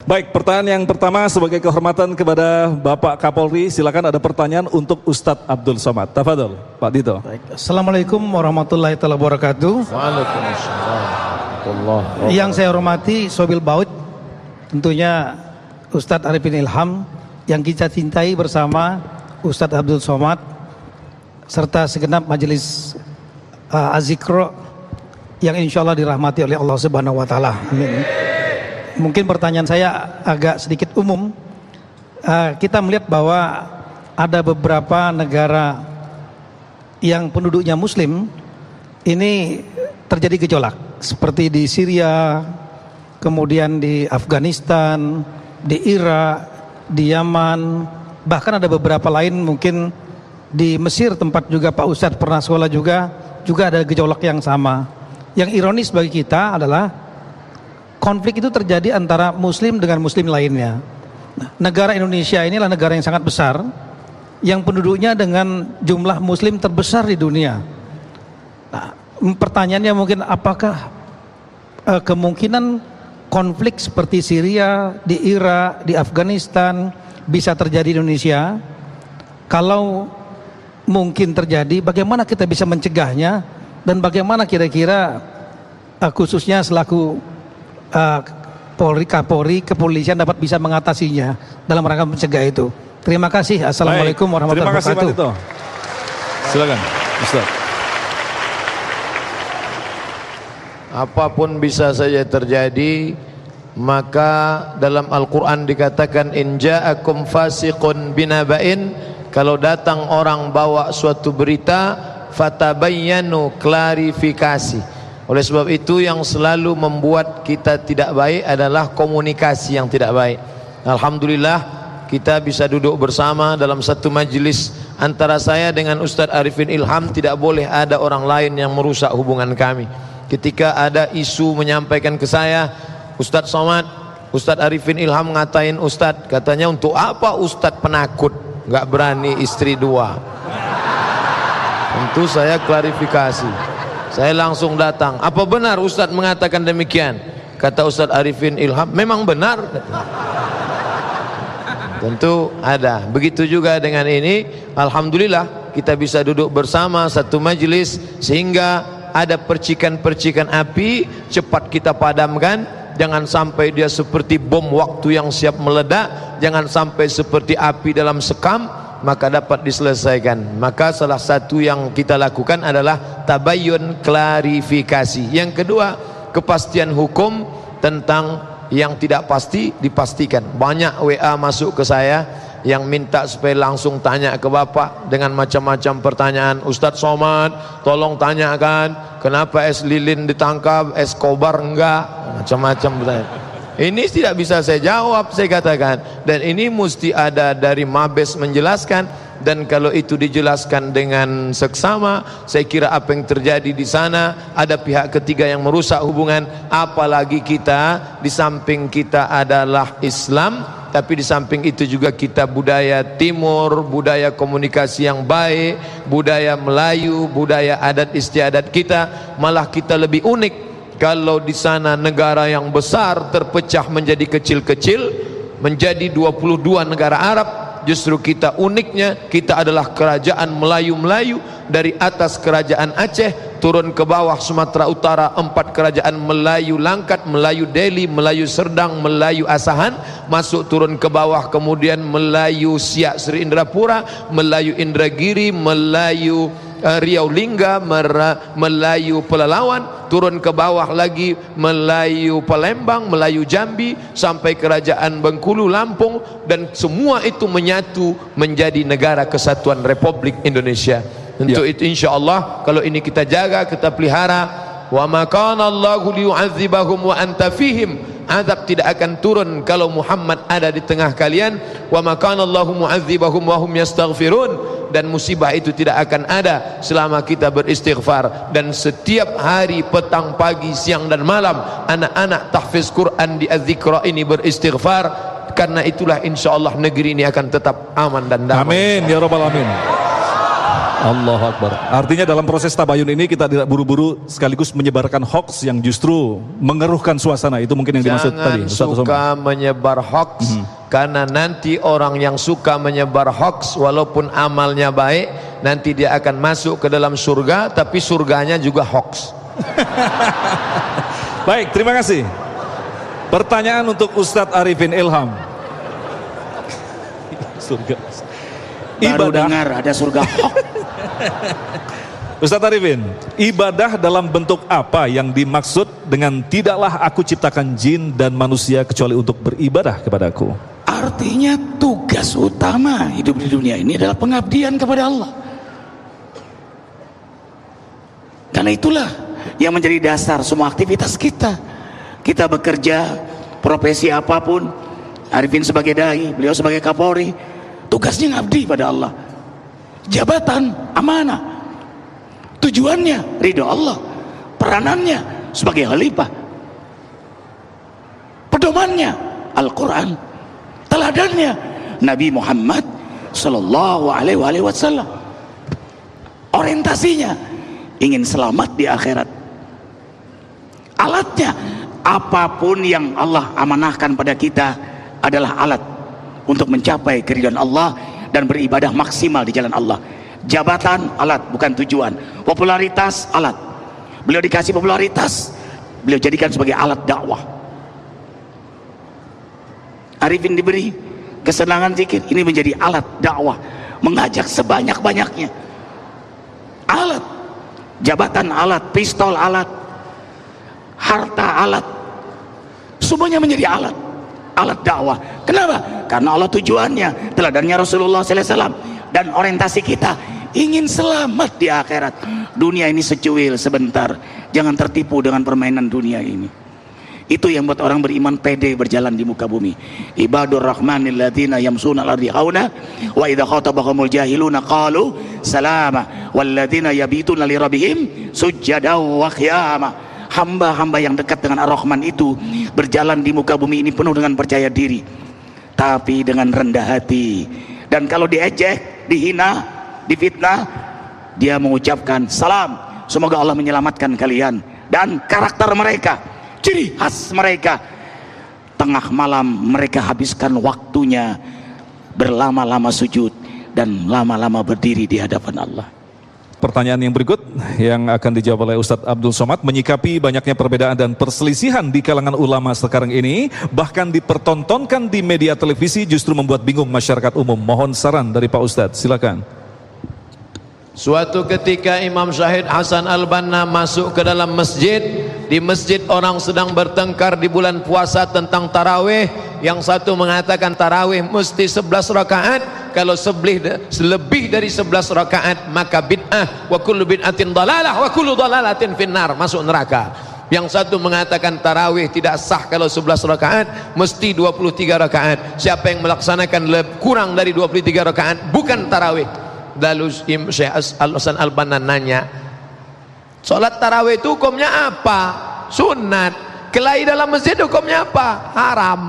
Baik, pertanyaan yang pertama sebagai kehormatan kepada Bapak Kapolri, silakan ada pertanyaan untuk Ustadz Abdul Somad. Tafadhol, Pak Dito. Baik. Assalamualaikum warahmatullahi wabarakatuh. Waalaikumsalam. Yang saya hormati Sobil Baut, tentunya Ustadz Arifin Ilham yang kita cintai bersama Ustadz Abdul Somad serta segenap majelis Azikro yang insya Allah dirahmati oleh Allah Subhanahu wa Ta'ala. Amin. Mungkin pertanyaan saya agak sedikit umum. Kita melihat bahwa ada beberapa negara yang penduduknya Muslim ini terjadi gejolak, seperti di Syria, kemudian di Afghanistan, di Irak, di Yaman, bahkan ada beberapa lain mungkin di Mesir tempat juga Pak Ustadz pernah sekolah juga ada gejolak yang sama. Yang ironis bagi kita adalah konflik itu terjadi antara Muslim dengan Muslim lainnya. Nah, negara Indonesia inilah negara yang sangat besar, yang penduduknya dengan jumlah Muslim terbesar di dunia. Nah, pertanyaannya mungkin apakah kemungkinan konflik seperti Syria, di Irak, di Afghanistan bisa terjadi di Indonesia? Kalau mungkin terjadi, bagaimana kita bisa mencegahnya, dan bagaimana kira-kira khususnya selaku Polri, Kapolri, kepolisian dapat bisa mengatasinya dalam rangka mencegah itu? Terima kasih. Assalamualaikum warahmatullahi wabarakatuh. Terima kasih, Pak Dito. Silakan, Ustaz. Apapun bisa saja terjadi, maka dalam Al-Quran dikatakan in ja'akum fasiqun binaba'in, kalau datang orang bawa suatu berita, fatabayyanu, klarifikasi. Oleh sebab itu yang selalu membuat kita tidak baik adalah komunikasi yang tidak baik. Alhamdulillah kita bisa duduk bersama dalam satu majelis. Antara saya dengan Ustadz Arifin Ilham tidak boleh ada orang lain yang merusak hubungan kami. Ketika ada isu menyampaikan ke saya, Ustadz Somad, Ustadz Arifin Ilham ngatain Ustadz, katanya untuk apa Ustadz penakut, nggak berani istri dua. Tentu saya klarifikasi. Saya langsung datang. Apa benar Ustadz mengatakan demikian? Kata Ustadz Arifin Ilham, memang benar. Tentu ada. Begitu juga dengan ini. Alhamdulillah kita bisa duduk bersama satu majelis, sehingga ada percikan-percikan api cepat kita padamkan. Jangan sampai dia seperti bom waktu yang siap meledak. Jangan sampai seperti api dalam sekam, maka dapat diselesaikan. Maka salah satu yang kita lakukan adalah tabayyun, klarifikasi. Yang kedua, kepastian hukum tentang yang tidak pasti dipastikan. Banyak WA masuk ke saya yang minta supaya langsung tanya ke Bapak dengan macam-macam pertanyaan. Ustadz Somad, tolong tanyakan kenapa es lilin ditangkap, es kobar enggak, macam-macam pertanyaan. Ini tidak bisa saya jawab, saya katakan, dan ini mesti ada dari Mabes menjelaskan. Dan kalau itu dijelaskan dengan seksama, saya kira apa yang terjadi di sana, ada pihak ketiga yang merusak hubungan. Apalagi kita, di samping kita adalah Islam, tapi di samping itu juga kita budaya Timur, budaya komunikasi yang baik, budaya Melayu, budaya adat istiadat kita. Malah kita lebih unik. Kalau di sana negara yang besar terpecah menjadi kecil-kecil, menjadi 22 negara Arab, justru kita uniknya, kita adalah kerajaan Melayu-Melayu. Dari atas kerajaan Aceh turun ke bawah Sumatera Utara, 4 kerajaan Melayu Langkat, Melayu Delhi, Melayu Serdang, Melayu Asahan, masuk turun ke bawah kemudian Melayu Siak Sri Indrapura, Melayu Indragiri, Melayu Riau Lingga, Melayu Pelalawan, turun ke bawah lagi Melayu Palembang, Melayu Jambi, sampai kerajaan Bengkulu, Lampung, dan semua itu menyatu menjadi negara kesatuan Republik Indonesia. Untuk itu insyaallah kalau ini kita jaga, kita pelihara, wa ma kana Allahu liyu'adzibahum wa anta fihim, azab tidak akan turun kalau Muhammad ada di tengah kalian. Wa ma kana Allahu mu'adzibahum wa hum yastaghfirun, dan musibah itu tidak akan ada selama kita beristighfar. Dan setiap hari, petang, pagi, siang dan malam, anak-anak tahfiz Quran di Az-Zikra ini beristighfar. Karena itulah insyaallah negeri ini akan tetap aman dan damai. Amin ya rabbal alamin. Allahu Akbar. Artinya dalam proses tabayun ini kita tidak buru-buru sekaligus menyebarkan hoax yang justru mengeruhkan suasana. Itu mungkin yang dimaksud tadi. Jangan suka menyebar hoax, karena nanti orang yang suka menyebar hoax walaupun amalnya baik, nanti dia akan masuk ke dalam surga, tapi surganya juga hoax. Baik, terima kasih. Pertanyaan untuk Ustadz Arifin Ilham. Surga. Baru dengar ada surga hoax. Ustadz Arifin, ibadah dalam bentuk apa yang dimaksud dengan tidaklah aku ciptakan jin dan manusia kecuali untuk beribadah kepadaku? Artinya tugas utama hidup di dunia ini adalah pengabdian kepada Allah. Karena itulah yang menjadi dasar semua aktivitas kita. Kita bekerja, profesi apapun, Arifin sebagai dai, beliau sebagai Kapolri, tugasnya ngabdi pada Allah. Jabatan, amanah. Tujuannya ridho Allah. Peranannya sebagai khalifah. Pedomannya Al-Quran. Teladannya Nabi Muhammad sallallahu alaihi wasallam. Orientasinya ingin selamat di akhirat. Alatnya apapun yang Allah amanahkan pada kita adalah alat untuk mencapai keridhaan Allah dan beribadah maksimal di jalan Allah. Jabatan alat, bukan tujuan. Popularitas alat. Beliau dikasih popularitas, beliau jadikan sebagai alat dakwah. Arifin diberi kesenangan zikir, ini menjadi alat dakwah, mengajak sebanyak-banyaknya. Alat, jabatan alat, pistol alat, harta alat, semuanya menjadi alat. Alat dakwah. Kenapa? Karena Allah tujuannya, teladannya Rasulullah SAW, dan orientasi kita ingin selamat di akhirat. Dunia ini secuil sebentar, jangan tertipu dengan permainan dunia ini. Itu yang buat orang beriman pede berjalan di muka bumi. Ibadur rahmanil ladzina yamsuna al-ardi hauna wa idza khatabahumul jahiluna qalu salama wal ladzina yabituna li rabbihim sujada wa qiyama. Hamba-hamba yang dekat dengan Ar-Rahman itu berjalan di muka bumi ini penuh dengan percaya diri, tapi dengan rendah hati. Dan kalau diejek, dihina, difitnah, dia mengucapkan salam, semoga Allah menyelamatkan kalian. Dan karakter mereka, ciri khas mereka, tengah malam mereka habiskan waktunya berlama-lama sujud dan lama-lama berdiri di hadapan Allah. Pertanyaan yang berikut yang akan dijawab oleh Ustadz Abdul Somad, menyikapi banyaknya perbedaan dan perselisihan di kalangan ulama sekarang ini, bahkan dipertontonkan di media televisi, justru membuat bingung masyarakat umum. Mohon saran dari Pak Ustadz, silakan. Suatu ketika Imam Syahid Hasan Al-Banna masuk ke dalam masjid. Di masjid orang sedang bertengkar di bulan puasa tentang tarawih. Yang satu mengatakan tarawih mesti 11 rakaat. Kalau lebih dari 11 rakaat maka bid'ah, wa kullu bid'atin dalalah wa kullu dalalatin finnar, masuk neraka. Yang satu mengatakan tarawih tidak sah kalau 11 rakaat, mesti 23 rakaat. Siapa yang melaksanakan kurang dari 23 rakaat bukan tarawih. Lalu Syekh Hasan Al-Banna nanya, sholat tarawih itu hukumnya apa? Sunat. Kelahi dalam masjid hukumnya apa? Haram.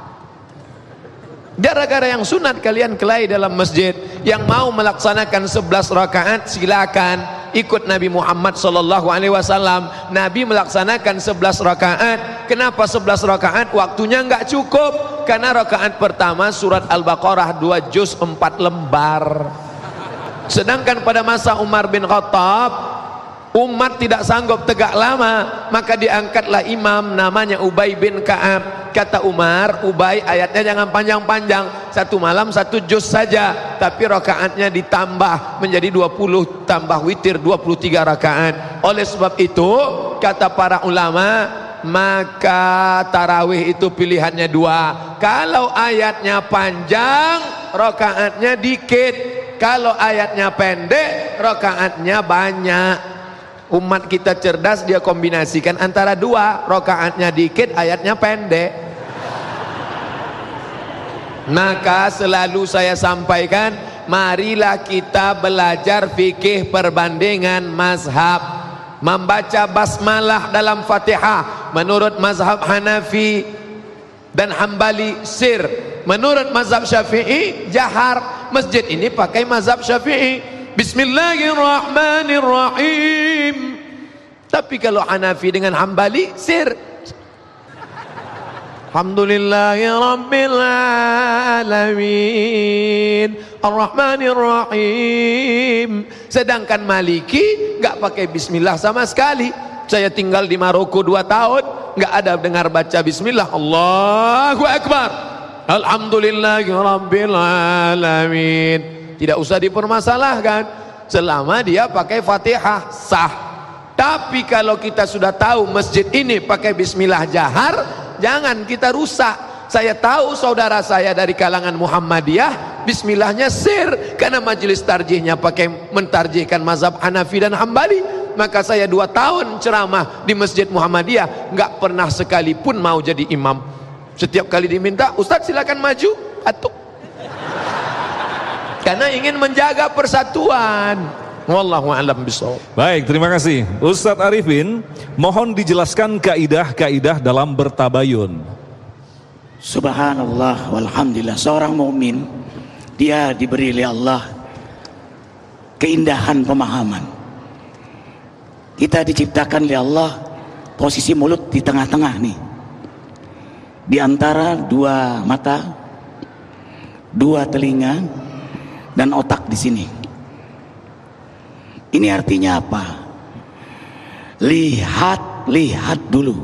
Gara-gara yang sunat kalian kelahi dalam masjid. Yang mau melaksanakan 11 rakaat silakan ikut Nabi Muhammad SAW. Nabi melaksanakan 11 rakaat. Kenapa 11 rakaat? Waktunya enggak cukup. Karena rakaat pertama surat Al-Baqarah 2 juz 4 lembar. Sedangkan pada masa Umar bin Khattab, umat tidak sanggup tegak lama, maka diangkatlah imam namanya Ubay bin Ka'ab. Kata Umar, Ubay ayatnya jangan panjang-panjang, satu malam 1 juz saja, tapi rakaatnya ditambah menjadi 20, tambah witir 23 rakaat. Oleh sebab itu kata para ulama, maka tarawih itu pilihannya 2. Kalau ayatnya panjang, rakaatnya dikit. Kalau ayatnya pendek, rakaatnya banyak. Umat kita cerdas, dia kombinasikan antara 2, rakaatnya dikit, ayatnya pendek. Maka selalu saya sampaikan, marilah kita belajar fikih perbandingan mazhab. Membaca basmalah dalam Fatihah menurut mazhab Hanafi dan Hambali sir. Menurut mazhab Syafi'i jahar. Masjid ini pakai mazhab Syafi'i. Bismillahirrahmanirrahim. Tapi kalau Hanafi dengan Hambali sir. Alhamdulillahi Rabbil Alamin Ar-Rahmanir-Rahim. Sedangkan Maliki nggak pakai bismillah sama sekali. Saya tinggal di Maroko 2 tahun, nggak ada dengar baca bismillah. Allahu Akbar, Alhamdulillahi Rabbil Alamin. Tidak usah dipermasalahkan selama dia pakai Fatihah sah. Tapi kalau kita sudah tahu masjid ini pakai bismillah jahar, jangan kita rusak. Saya tahu saudara saya dari kalangan Muhammadiyah bismillahnya sir, karena majelis tarjihnya pakai mentarjihkan mazhab Hanafi dan Hambali. Maka saya 2 tahun ceramah di masjid Muhammadiyah, nggak pernah sekalipun mau jadi imam. Setiap kali diminta, Ustaz silakan maju, atuk. Karena ingin menjaga persatuan. Wallahu a'lam bishawab. Baik, terima kasih Ustadz Arifin. Mohon dijelaskan kaidah-kaidah dalam bertabayun. Subhanallah walhamdulillah, seorang mukmin dia diberi oleh Allah keindahan pemahaman. Kita diciptakan oleh Allah posisi mulut di tengah-tengah nih, di antara 2 mata, 2 telinga, dan otak di sini. Ini artinya apa? Lihat dulu.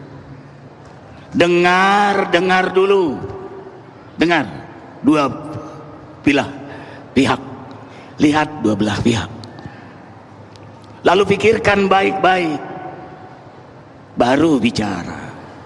Dengar dulu. Dengar 2 pihak. Lihat 2 belah pihak. Lalu pikirkan baik-baik. Baru bicara.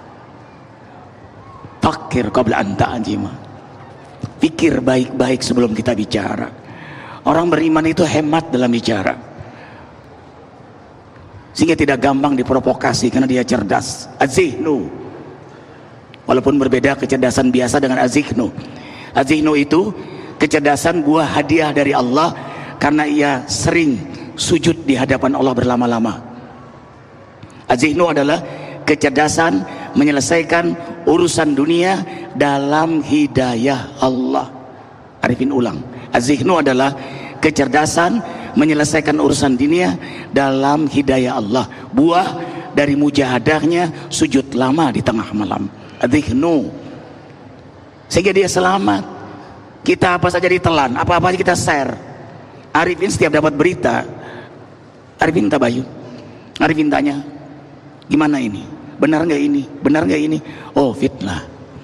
Fakir qabla an ta'jima. Pikir baik-baik sebelum kita bicara. Orang beriman itu hemat dalam bicara, sehingga tidak gampang diprovokasi karena dia cerdas. Az-zihnu, walaupun berbeda kecerdasan biasa dengan az-zihnu. Az-zihnu itu kecerdasan buah hadiah dari Allah karena ia sering sujud di hadapan Allah berlama-lama. Az-zihnu adalah kecerdasan menyelesaikan urusan dunia dalam hidayah Allah. Arifin ulang, az-zihnu adalah kecerdasan menyelesaikan urusan dunia dalam hidayah Allah. Buah dari mujahadahnya sujud lama di tengah malam. Az-zihnu, sehingga dia selamat. Kita apa saja ditelan, apa-apa kita share. Arifin setiap dapat berita, Arifin tabayun. Arifin tanya, gimana ini? Benar nggak ini? Benar nggak ini? Oh, fitnah.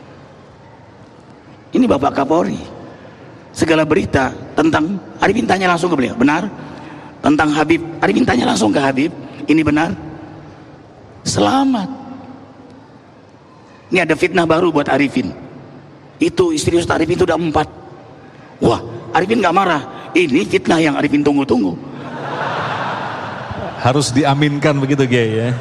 Ini Bapak Kapolri. Segala berita tentang Arifin tanya langsung ke beliau, benar? Tentang Habib, Arifin tanya langsung ke Habib, ini benar? Selamat. Ini ada fitnah baru buat Arifin. Itu istri Ustaz Arifin itu udah 4. Wah, Arifin nggak marah. Ini fitnah yang Arifin tunggu-tunggu. Harus diaminkan begitu Kiai ya.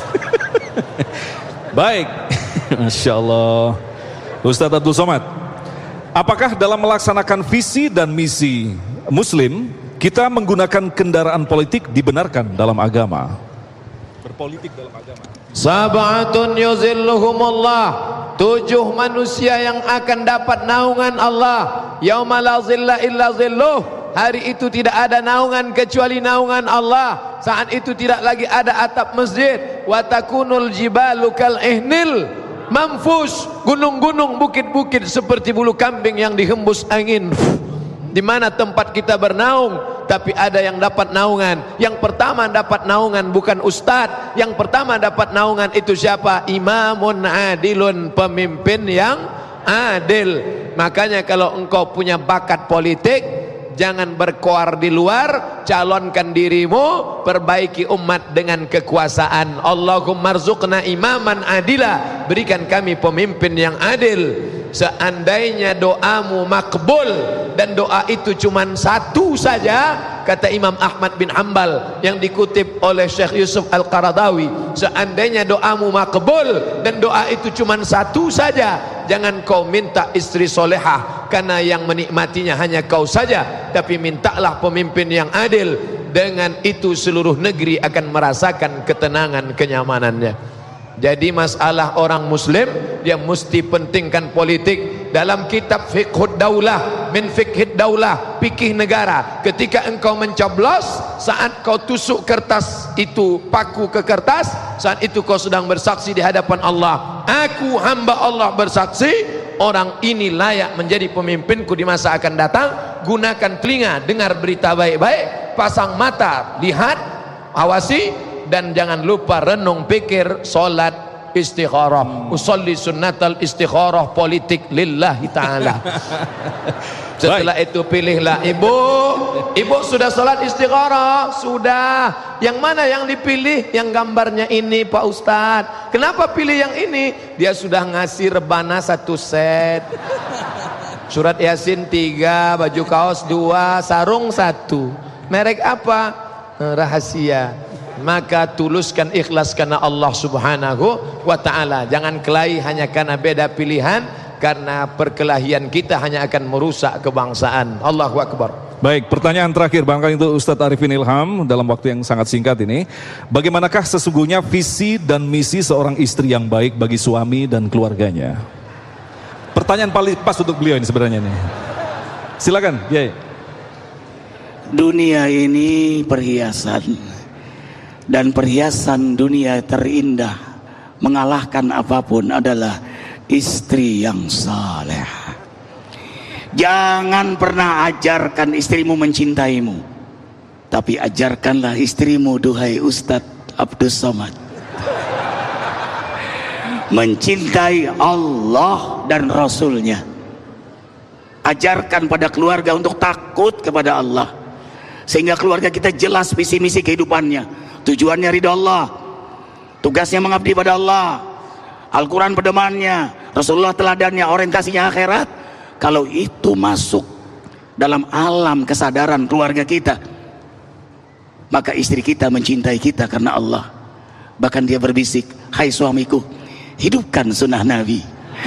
Baik, Masya Allah. Ustadz Abdul Somad, apakah dalam melaksanakan visi dan misi Muslim kita menggunakan kendaraan politik dibenarkan dalam agama? Berpolitik dalam agama. Sab'atun yuzilluhumullah, 7 manusia yang akan dapat naungan Allah. Yauma la zilla illa zilluh. Hari itu tidak ada naungan kecuali naungan Allah. Saat itu tidak lagi ada atap masjid. Wa takunul jibalu kal ihnil manfus. Gunung-gunung, bukit-bukit seperti bulu kambing yang dihembus angin. Di mana tempat kita bernaung, tapi ada yang dapat naungan. Yang pertama dapat naungan bukan ustadz. Yang pertama dapat naungan itu siapa? Imamun adilun, pemimpin yang adil. Makanya kalau engkau punya bakat politik, jangan berkoar di luar, calonkan dirimu, perbaiki umat dengan kekuasaan. Allahumma rzuqna imaman adila, berikan kami pemimpin yang adil. Seandainya doamu makbul dan doa itu cuma 1 saja, kata Imam Ahmad bin Hanbal yang dikutip oleh Syekh Yusuf Al-Qaradawi, seandainya doamu makbul dan doa itu cuma 1 saja, jangan kau minta istri solehah karena yang menikmatinya hanya kau saja, tapi mintalah pemimpin yang adil. Dengan itu seluruh negeri akan merasakan ketenangan, kenyamanannya. Jadi masalah orang muslim, dia mesti pentingkan politik. Dalam kitab Fiqhud Daulah min fiqhid daulah, fikih negara. Ketika engkau mencoblos, saat kau tusuk kertas itu, paku ke kertas, saat itu kau sedang bersaksi di hadapan Allah, aku hamba Allah bersaksi, orang ini layak menjadi pemimpinku di masa akan datang. Gunakan telinga, dengar berita baik-baik, pasang mata, lihat, awasi, dan jangan lupa renung pikir, solat istikharah. Usolli sunnatal istikharah politik lillahi ta'ala. Setelah itu pilihlah ibu sudah salat istikharah? Sudah. Yang mana yang dipilih? Yang gambarnya ini Pak Ustadz. Kenapa pilih yang ini? Dia sudah ngasih rebana 1 set, surat Yasin 3, baju kaos 2, sarung 1. Merek apa? Rahasia. Maka tuluskan, ikhlas karena Allah subhanahu wa ta'ala. Jangan kelahi hanya karena beda pilihan, karena perkelahian kita hanya akan merusak kebangsaan. Allahu Akbar. Baik, pertanyaan terakhir barangkali untuk Ustadz Arifin Ilham dalam waktu yang sangat singkat ini. Bagaimanakah sesungguhnya visi dan misi seorang istri yang baik bagi suami dan keluarganya? Pertanyaan paling pas untuk beliau ini sebenarnya nih. Silakan, Yai. Dunia ini perhiasan, dan perhiasan dunia terindah mengalahkan apapun adalah istri yang saleh. Jangan pernah ajarkan istrimu mencintaimu, tapi ajarkanlah istrimu, duhai Ustadz Abdul Somad, mencintai Allah dan Rasulnya. Ajarkan pada keluarga untuk takut kepada Allah, sehingga keluarga kita jelas visi misi kehidupannya. Tujuannya ridha Allah, tugasnya mengabdi pada Allah, Al-Quran pedomannya, Rasulullah teladannya, orientasinya akhirat. Kalau itu masuk dalam alam kesadaran keluarga kita, maka istri kita mencintai kita karena Allah. Bahkan dia berbisik, hai suamiku, hidupkan sunnah Nabi.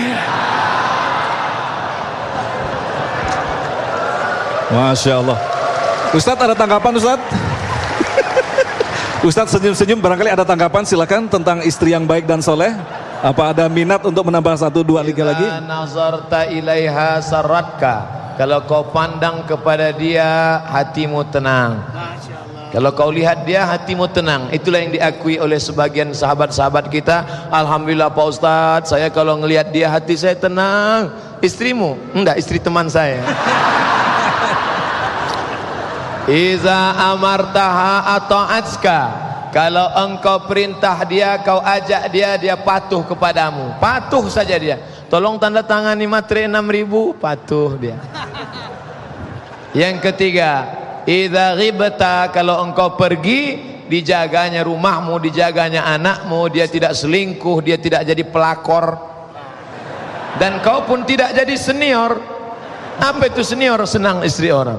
Masya Allah. Ustadz ada tanggapan Ustadz? Ustadz senyum-senyum, barangkali ada tanggapan, silakan, tentang istri yang baik dan soleh. Apa ada minat untuk menambah 1, 2, 3 lagi? Nazarta ilaiha saratka. Kalau kau pandang kepada dia, hatimu tenang. Kalau kau lihat dia, hatimu tenang. Itulah yang diakui oleh sebagian sahabat-sahabat kita. Alhamdulillah Pak Ustadz, saya kalau ngelihat dia hati saya tenang. Istrimu? Enggak, istri teman saya. Iza amartaha ata'atska. Kalau engkau perintah dia, kau ajak dia, dia patuh kepadamu. Patuh saja dia. Tolong tanda tangani materai 6.000, patuh dia. Yang ketiga, idza ghibta, kalau engkau pergi, dijaganya rumahmu, dijaganya anakmu, dia tidak selingkuh, dia tidak jadi pelakor. Dan kau pun tidak jadi senior. Apa itu senior? Senang istri orang.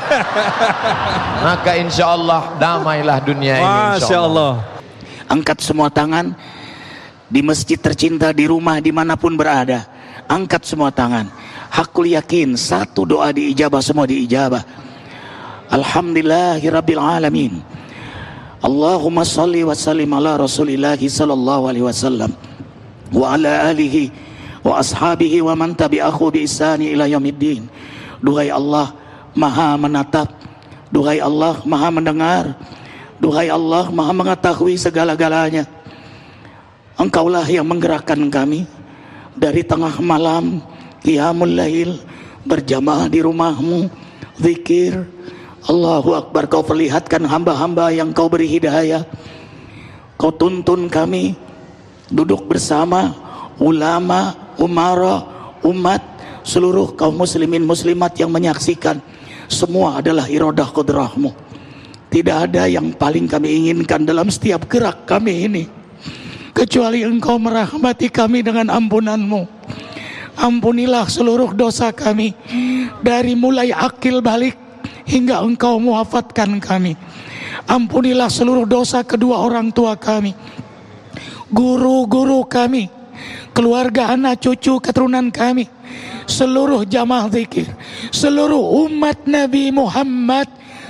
Maka insya Allah damailah dunia ini. Masya Allah. Angkat semua tangan di masjid tercinta, di rumah, dimanapun berada. Angkat semua tangan. Hakul yakin, satu doa diijabah, semua diijabah. Alhamdulillahirabbil alamin. Allahumma salli wa sallim ala Rasulillahi sallallahu alaihi wasallam wa ala alihi wa ashabihi wa man tabi'ahu bi ihsani ila yaumiddin. Duhai Allah Maha menatap, duhai Allah Maha mendengar, duhai Allah Maha mengetahui segala-galanya. Engkaulah yang menggerakkan kami dari tengah malam, qiyamul lail, berjamaah di rumahmu, zikir. Allahu Akbar. Kau perlihatkan hamba-hamba yang kau beri hidayah. Kau tuntun kami duduk bersama ulama, umara, umat, seluruh kaum muslimin muslimat yang menyaksikan. Semua adalah iradah qudrahmu. Tidak ada yang paling kami inginkan dalam setiap gerak kami ini, kecuali engkau merahmati kami dengan ampunanmu. Ampunilah seluruh dosa kami, dari mulai akil balik hingga engkau muafatkan kami. Ampunilah seluruh dosa kedua orang tua kami, guru-guru kami, keluarga, anak, cucu, keturunan kami, seluruh jamaah zikir, seluruh umat Nabi Muhammad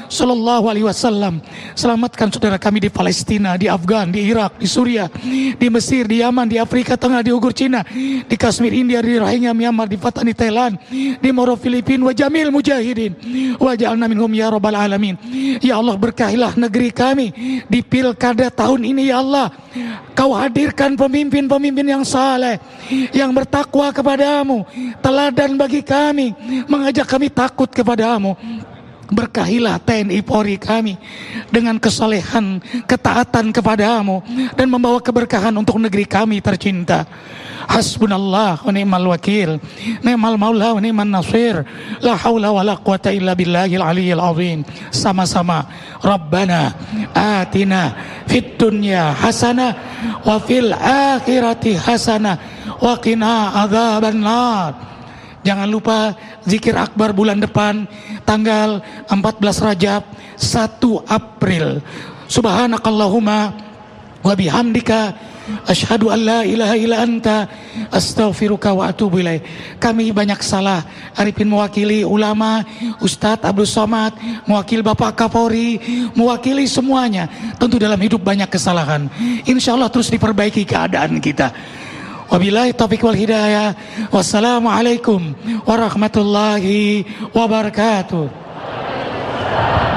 Sallallahu Alaihi Wasallam. Selamatkan saudara kami di Palestina, di Afgan, di Irak, di Suriah, di Mesir, di Yaman, di Afrika Tengah, di Uighur Cina, di Kashmir India, di Rohingya Myanmar, di Patani Thailand, di Moro Filipina, wa jamil mujahidin wa ja'alna minhum ya rabbal alamin. Ya Allah, berkahilah negeri kami di pilkada tahun ini ya Allah. Kau hadirkan pemimpin-pemimpin yang saleh, yang bertakwa kepadamu, teladan bagi kami, mengajak kami takut kepadamu. Berkahilah TNI Polri kami dengan kesalehan, ketaatan kepadamu, dan membawa keberkahan untuk negeri kami tercinta. Hasbunallah wa ni'mal wakil, ni'mal maula wa ni'man nasir, la haula wa la quwata illa billahil aliyyil azim. Sama-sama, Rabbana atina fid dunya hasanah wa fil akhirati hasanah wa qina adzabannar. Jangan lupa zikir akbar bulan depan tanggal 14 Rajab 1 April. Subhanakallahumma wa bihamdika asyhadu an la ilaha illa anta astaghfiruka wa atubu ilaik. Kami banyak salah. Arifin mewakili ulama, Ustadz Abdul Somad, mewakili Bapak Kapolri, mewakili semuanya. Tentu dalam hidup banyak kesalahan. Insya Allah terus diperbaiki keadaan kita. Wabillahi taufiq wal hidayah. Wassalamualaikum warahmatullahi wabarakatuh.